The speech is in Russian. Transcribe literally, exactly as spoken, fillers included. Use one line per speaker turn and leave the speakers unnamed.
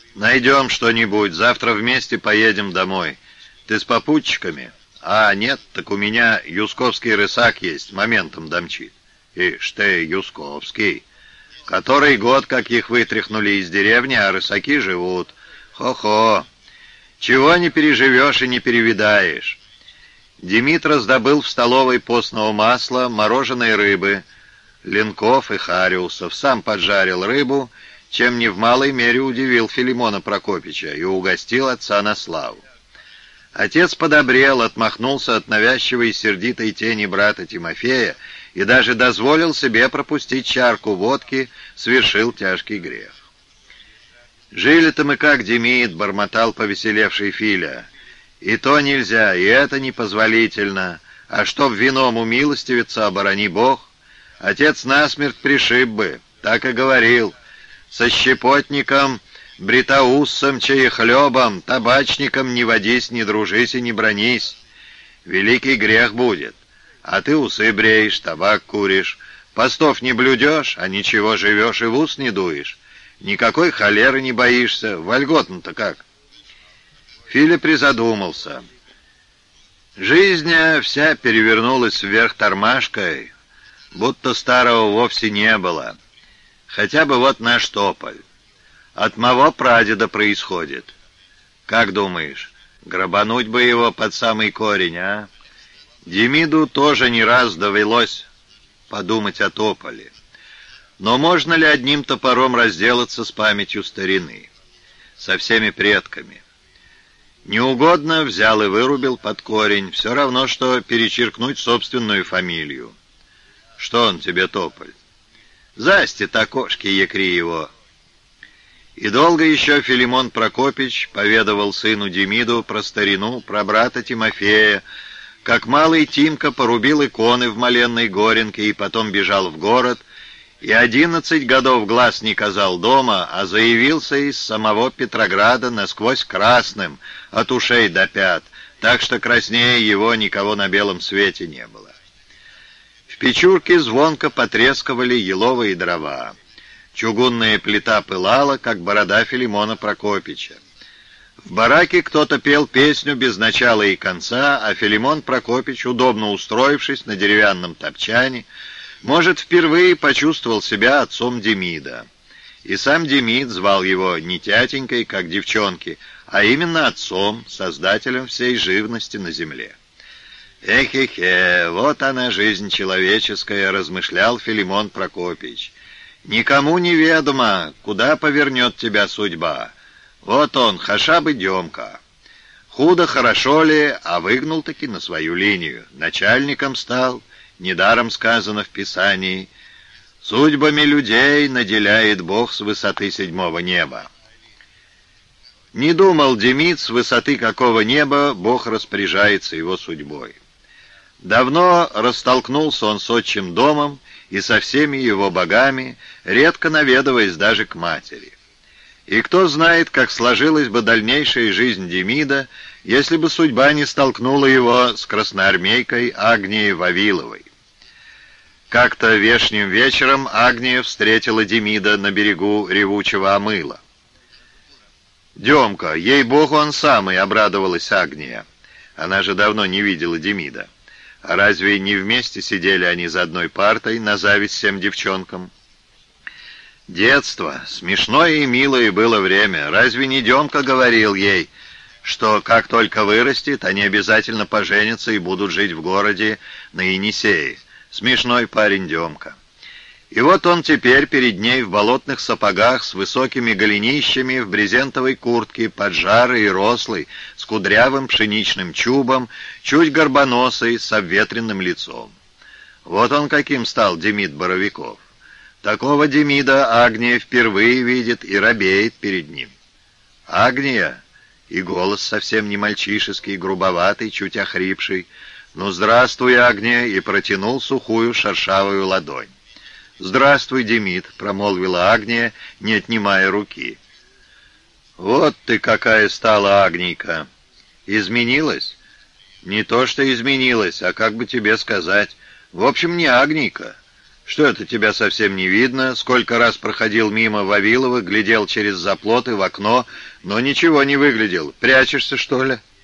Найдем что-нибудь, завтра вместе поедем домой. Ты с попутчиками? А, нет, так у меня юсковский рысак есть, моментом домчит. Ишь ты, юсковский. Который год, как их вытряхнули из деревни, а рысаки живут. Хо-хо. Чего не переживешь и не перевидаешь. Демид раздобыл в столовой постного масла, мороженой рыбы, ленков и хариусов, сам поджарил рыбу, чем не в малой мере удивил Филимона Прокопича, и угостил отца на славу. Отец подобрел, отмахнулся от навязчивой и сердитой тени брата Тимофея и даже дозволил себе пропустить чарку водки, совершил тяжкий грех. «Жили-то мы как, Демид», — бормотал повеселевший Филя. «И то нельзя, и это непозволительно. А чтоб вином умилостивиться, оборони Бог. Отец насмерть пришиб бы, так и говорил. Со щепотником, бритоуссом, чаехлебом, табачником не водись, не дружись и не бронись. Великий грех будет. А ты усы бреешь, табак куришь, постов не блюдешь, а ничего живешь и в ус не дуешь. Никакой холеры не боишься, вольготно-то как». Филя призадумался. Жизнь вся перевернулась вверх тормашкой, будто старого вовсе не было. Хотя бы вот наш тополь. От моего прадеда происходит. Как думаешь, грабануть бы его под самый корень, а? Демиду тоже не раз довелось подумать о тополе. Но можно ли одним топором разделаться с памятью старины, со всеми предками? Неугодно взял и вырубил под корень, все равно, что перечеркнуть собственную фамилию. Что он тебе, тополь? Застит окошки, якри его. И долго еще Филимон Прокопич поведывал сыну Демиду про старину, про брата Тимофея, как малый Тимка порубил иконы в Моленной Горенке и потом бежал в город, и одиннадцать годов глаз не казал дома, а заявился из самого Петрограда насквозь красным, от ушей до пят, так что краснее его никого на белом свете не было. В печурке звонко потрескивали еловые дрова. Чугунная плита пылала, как борода Филимона Прокопича. В бараке кто-то пел песню без начала и конца, а Филимон Прокопич, удобно устроившись на деревянном топчане, может, впервые почувствовал себя отцом Демида. И сам Демид звал его не тятенькой, как девчонки, а именно отцом, создателем всей живности на земле. «Эхе-хе, вот она, жизнь человеческая», — размышлял Филимон Прокопич. «Никому неведомо, куда повернет тебя судьба. Вот он, хашабы Демка. Худо хорошо ли, а выгнул-таки на свою линию. Начальником стал». Недаром сказано в Писании: «Судьбами людей наделяет Бог с высоты седьмого неба». Не думал Демид, с высоты какого неба Бог распоряжается его судьбой. Давно растолкнулся он с отчим домом и со всеми его богами, редко наведываясь даже к матери. И кто знает, как сложилась бы дальнейшая жизнь Демида, если бы судьба не столкнула его с красноармейкой Агнией Вавиловой. Как-то вешним вечером Агния встретила Демида на берегу ревучего Омыла. «Демка, ей-богу, он самый!» — обрадовалась Агния. Она же давно не видела Демида. А разве не вместе сидели они за одной партой, на зависть всем девчонкам? Детство, смешное и милое было время. Разве не Демка говорил ей, что как только вырастет, они обязательно поженятся и будут жить в городе на Енисее? Смешной парень Демка. И вот он теперь перед ней в болотных сапогах с высокими голенищами, в брезентовой куртке, поджарый и рослый, с кудрявым пшеничным чубом, чуть горбоносый, с обветренным лицом. Вот он каким стал Демид Боровиков. Такого Демида Агния впервые видит и робеет перед ним. Агния, и голос совсем не мальчишеский, грубоватый, чуть охрипший. «Ну, здравствуй, Агния!» и протянул сухую шершавую ладонь. «Здравствуй, Демид!» — промолвила Агния, не отнимая руки. «Вот ты какая стала, Агнийка! Изменилась?» «Не то что изменилась, а как бы тебе сказать. В общем, не Агнийка. Что это тебя совсем не видно? Сколько раз проходил мимо Вавилова, глядел через заплоты в окно, но ничего не выглядел. Прячешься, что ли?»